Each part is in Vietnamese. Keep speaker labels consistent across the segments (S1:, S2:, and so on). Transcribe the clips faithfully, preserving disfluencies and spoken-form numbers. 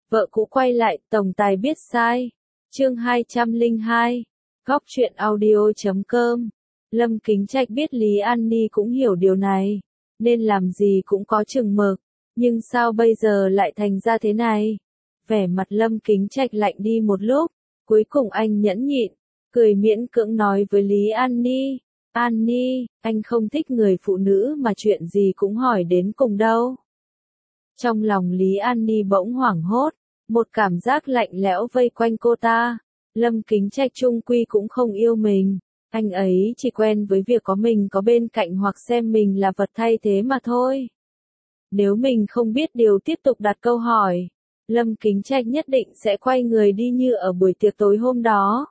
S1: Vợ cũ quay lại, tổng tài biết sai. Chương hai trăm lẻ hai. Góc truyện audio chấm com. Lâm Kính Trạch biết Lý An Ni cũng hiểu điều này, nên làm gì cũng có chừng mực, nhưng sao bây giờ lại thành ra thế này? Vẻ mặt Lâm Kính Trạch lạnh đi một lúc, cuối cùng anh nhẫn nhịn, cười miễn cưỡng nói với Lý An Ni, An Ni, anh không thích người phụ nữ mà chuyện gì cũng hỏi đến cùng đâu. Trong lòng Lý An Ni bỗng hoảng hốt, một cảm giác lạnh lẽo vây quanh cô ta. Lâm Kính Trạch chung quy cũng không yêu mình, anh ấy chỉ quen với việc có mình có bên cạnh hoặc xem mình là vật thay thế mà thôi. Nếu mình không biết điều tiếp tục đặt câu hỏi, Lâm Kính Trạch nhất định sẽ quay người đi như ở buổi tiệc tối hôm đó.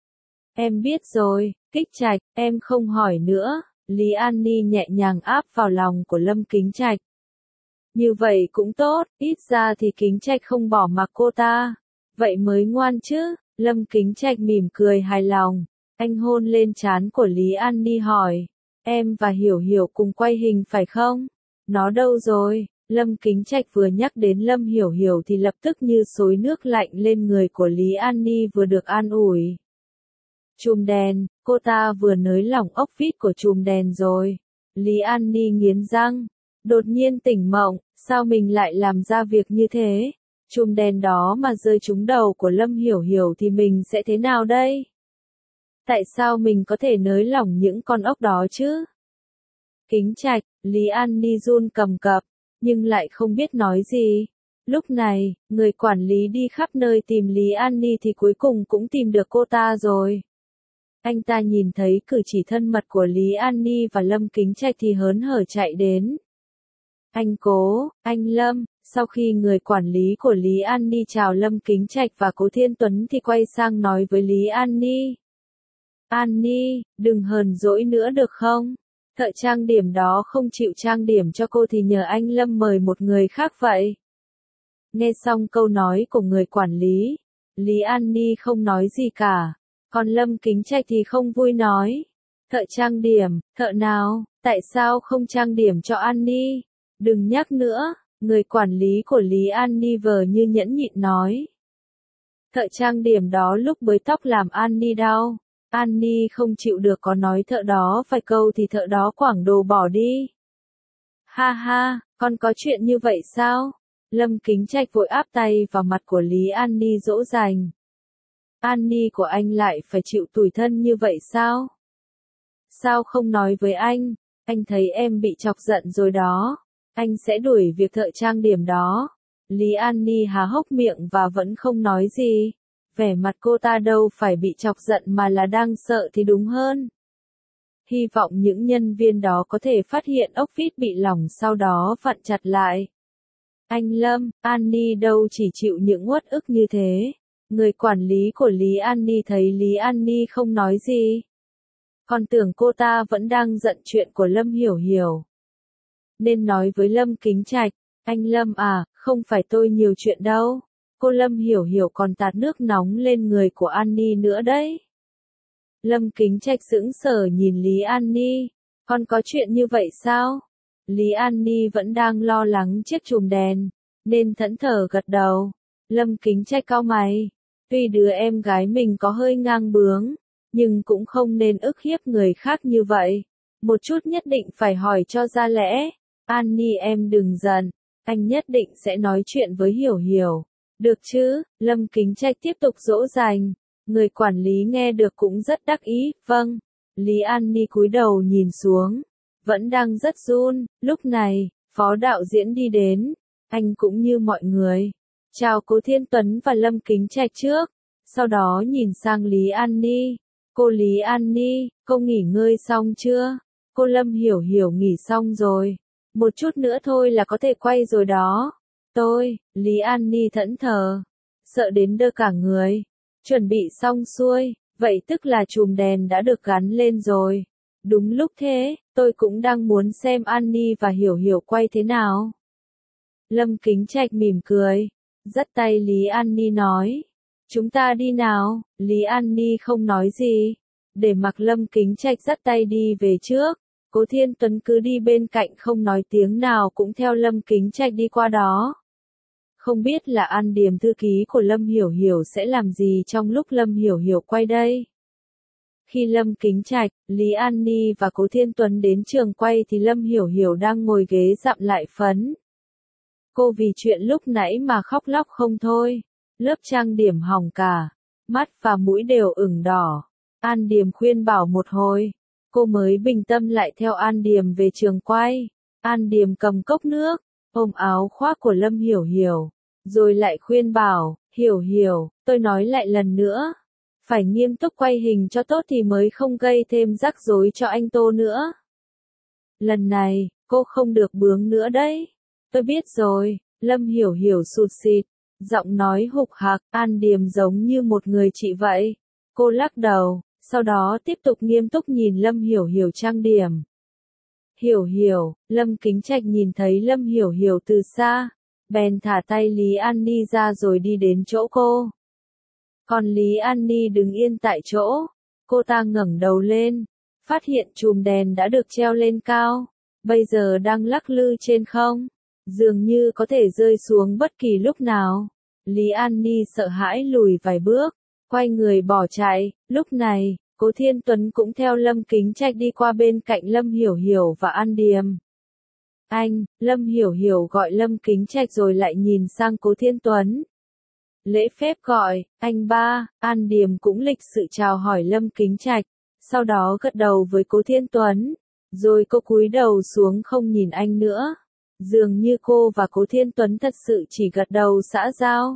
S1: Em biết rồi, Kích Trạch, em không hỏi nữa. Lý An Ni nhẹ nhàng áp vào lòng của Lâm Kính Trạch. Như vậy cũng tốt, ít ra thì Kính Trạch không bỏ mặc cô ta. Vậy mới ngoan chứ. Lâm Kính Trạch mỉm cười hài lòng. Anh hôn lên trán của Lý An Ni hỏi. Em và Hiểu Hiểu cùng quay hình phải không? Nó đâu rồi? Lâm Kính Trạch vừa nhắc đến Lâm Hiểu Hiểu thì lập tức như xối nước lạnh lên người của Lý An Ni vừa được an ủi. Chùm đèn, cô ta vừa nới lỏng ốc vít của chùm đèn rồi. Lý An Ni nghiến răng. Đột nhiên tỉnh mộng, sao mình lại làm ra việc như thế? Chùm đèn đó mà rơi trúng đầu của Lâm Hiểu Hiểu thì mình sẽ thế nào đây? Tại sao mình có thể nới lỏng những con ốc đó chứ? Kính Trạch, Lý An Ni run cầm cập, nhưng lại không biết nói gì. Lúc này, người quản lý đi khắp nơi tìm Lý An Ni thì cuối cùng cũng tìm được cô ta rồi. Anh ta nhìn thấy cử chỉ thân mật của Lý An Ni và Lâm Kính Trạch thì hớn hở chạy đến. Anh Cố, anh Lâm, sau khi người quản lý của Lý An Ni chào Lâm Kính Trạch và Cố Thiên Tuấn thì quay sang nói với Lý An Ni. An Ni, đừng hờn dỗi nữa được không? Thợ trang điểm đó không chịu trang điểm cho cô thì nhờ anh Lâm mời một người khác vậy. Nghe xong câu nói của người quản lý, Lý An Ni không nói gì cả, còn Lâm Kính Trạch thì không vui nói. Thợ trang điểm, thợ nào, tại sao không trang điểm cho An Ni? Đừng nhắc nữa, người quản lý của Lý An Ni vờ như nhẫn nhịn nói. Thợ trang điểm đó lúc bới tóc làm An Ni đau. An Ni không chịu được có nói thợ đó vài câu thì thợ đó quảng đồ bỏ đi. Ha ha, con có chuyện như vậy sao? Lâm Kính Trạch vội áp tay vào mặt của Lý An Ni dỗ dành. An Ni của anh lại phải chịu tủi thân như vậy sao? Sao không nói với anh? Anh thấy em bị chọc giận rồi đó. Anh sẽ đuổi việc thợ trang điểm đó. Lý An Ni há hốc miệng và vẫn không nói gì. Vẻ mặt cô ta đâu phải bị chọc giận mà là đang sợ thì đúng hơn. Hy vọng những nhân viên đó có thể phát hiện ốc vít bị lỏng sau đó vặn chặt lại. Anh Lâm, An Ni đâu chỉ chịu những uất ức như thế. Người quản lý của Lý An Ni thấy Lý An Ni không nói gì, còn tưởng cô ta vẫn đang giận chuyện của Lâm Hiểu Hiểu. Nên nói với Lâm Kính Trạch, anh Lâm à, không phải tôi nhiều chuyện đâu. Cô Lâm Hiểu Hiểu còn tạt nước nóng lên người của An Ni nữa đấy. Lâm Kính Trạch sững sờ nhìn Lý An Ni. Con có chuyện như vậy sao? Lý An Ni vẫn đang lo lắng chiếc chùm đèn, nên thẫn thờ gật đầu. Lâm Kính Trạch cau mày. Tuy đứa em gái mình có hơi ngang bướng, nhưng cũng không nên ức hiếp người khác như vậy. Một chút nhất định phải hỏi cho ra lẽ. An Ni em đừng giận, anh nhất định sẽ nói chuyện với Hiểu Hiểu. Được chứ? Lâm Kính Trạch tiếp tục dỗ dành. Người quản lý nghe được cũng rất đắc ý. Vâng. Lý An Ni cúi đầu nhìn xuống, vẫn đang rất run. Lúc này, phó đạo diễn đi đến. Anh cũng như mọi người, chào Cố Thiên Tuấn và Lâm Kính Trạch trước, sau đó nhìn sang Lý An Ni. Cô Lý An Ni, cô nghỉ ngơi xong chưa? Cô Lâm Hiểu Hiểu nghỉ xong rồi. Một chút nữa thôi là có thể quay rồi đó. Tôi, Lý An Ni thẫn thờ, sợ đến đơ cả người. Chuẩn bị xong xuôi, vậy tức là chùm đèn đã được gắn lên rồi. Đúng lúc thế, tôi cũng đang muốn xem An Ni và Hiểu Hiểu quay thế nào. Lâm Kính Trạch mỉm cười, dắt tay Lý An Ni nói. Chúng ta đi nào. Lý An Ni không nói gì, để mặc Lâm Kính Trạch dắt tay đi về trước. Cố Thiên Tuấn cứ đi bên cạnh không nói tiếng nào cũng theo Lâm Kính Trạch đi qua đó. Không biết là An Điềm thư ký của Lâm Hiểu Hiểu sẽ làm gì trong lúc Lâm Hiểu Hiểu quay đây. Khi Lâm Kính Trạch, Lý An Ni và Cố Thiên Tuấn đến trường quay thì Lâm Hiểu Hiểu đang ngồi ghế dặm lại phấn. Cô vì chuyện lúc nãy mà khóc lóc không thôi. Lớp trang điểm hỏng cả, mắt và mũi đều ửng đỏ. An Điềm khuyên bảo một hồi, cô mới bình tâm lại theo An Điềm về trường quay. An Điềm cầm cốc nước, ôm áo khoác của Lâm Hiểu Hiểu, rồi lại khuyên bảo, Hiểu Hiểu, tôi nói lại lần nữa, phải nghiêm túc quay hình cho tốt thì mới không gây thêm rắc rối cho anh Tô nữa. Lần này, cô không được bướng nữa đấy. Tôi biết rồi, Lâm Hiểu Hiểu sụt sịt, giọng nói hục hạc. An Điềm giống như một người chị vậy. Cô lắc đầu, sau đó tiếp tục nghiêm túc nhìn Lâm Hiểu Hiểu trang điểm. Hiểu Hiểu, Lâm Kính Trạch nhìn thấy Lâm Hiểu Hiểu từ xa, bèn thả tay Lý An Ni ra rồi đi đến chỗ cô. Còn Lý An Ni đứng yên tại chỗ, cô ta ngẩng đầu lên, phát hiện chùm đèn đã được treo lên cao, bây giờ đang lắc lư trên không, dường như có thể rơi xuống bất kỳ lúc nào. Lý An Ni sợ hãi lùi vài bước, quay người bỏ chạy. Lúc này, Cố Thiên Tuấn cũng theo Lâm Kính Trạch đi qua bên cạnh Lâm Hiểu Hiểu và An Điềm. Anh, Lâm Hiểu Hiểu gọi Lâm Kính Trạch rồi lại nhìn sang Cố Thiên Tuấn. Lễ phép gọi, anh ba. An Điềm cũng lịch sự chào hỏi Lâm Kính Trạch, sau đó gật đầu với Cố Thiên Tuấn, rồi cô cúi đầu xuống không nhìn anh nữa. Dường như cô và Cố Thiên Tuấn thật sự chỉ gật đầu xã giao.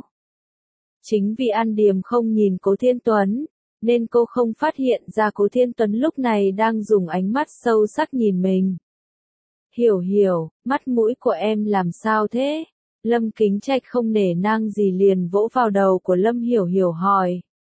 S1: Chính vì An Điềm không nhìn Cố Thiên Tuấn, nên cô không phát hiện ra Cố Thiên Tuấn lúc này đang dùng ánh mắt sâu sắc nhìn mình. Hiểu Hiểu, mắt mũi của em làm sao thế? Lâm Kính Trạch không nể nang gì liền vỗ vào đầu của Lâm Hiểu Hiểu hỏi.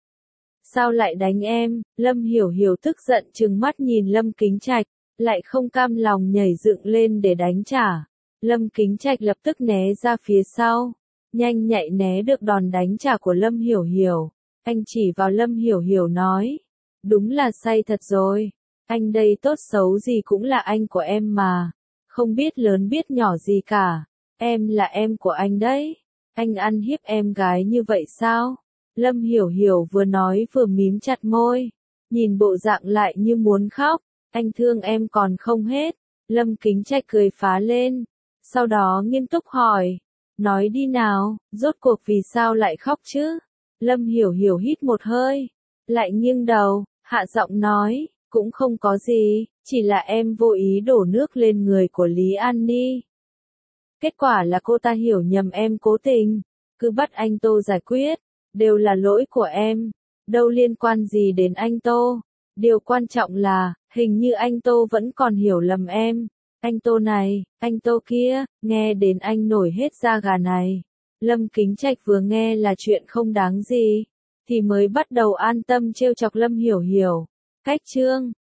S1: Sao lại đánh em? Lâm Hiểu Hiểu tức giận trừng mắt nhìn Lâm Kính Trạch, lại không cam lòng nhảy dựng lên để đánh trả. Lâm Kính Trạch lập tức né ra phía sau, nhanh nhạy né được đòn đánh trả của Lâm Hiểu Hiểu. Anh chỉ vào Lâm Hiểu Hiểu nói, đúng là say thật rồi, anh đây tốt xấu gì cũng là anh của em mà, không biết lớn biết nhỏ gì cả, em là em của anh đấy, anh ăn hiếp em gái như vậy sao? Lâm Hiểu Hiểu vừa nói vừa mím chặt môi, nhìn bộ dạng lại như muốn khóc, anh thương em còn không hết. Lâm Kính Trạch cười phá lên, sau đó nghiêm túc hỏi, nói đi nào, rốt cuộc vì sao lại khóc chứ? Lâm Hiểu Hiểu hít một hơi, lại nghiêng đầu, hạ giọng nói, cũng không có gì, chỉ là em vô ý đổ nước lên người của Lý An Ni. Kết quả là cô ta hiểu nhầm em cố tình, cứ bắt anh Tô giải quyết, đều là lỗi của em, đâu liên quan gì đến anh Tô. Điều quan trọng là, hình như anh Tô vẫn còn hiểu lầm em. Anh Tô này, anh Tô kia, nghe đến anh nổi hết da gà này. Lâm Kính Trạch vừa nghe là chuyện không đáng gì, thì mới bắt đầu an tâm trêu chọc Lâm Hiểu Hiểu. Cách chương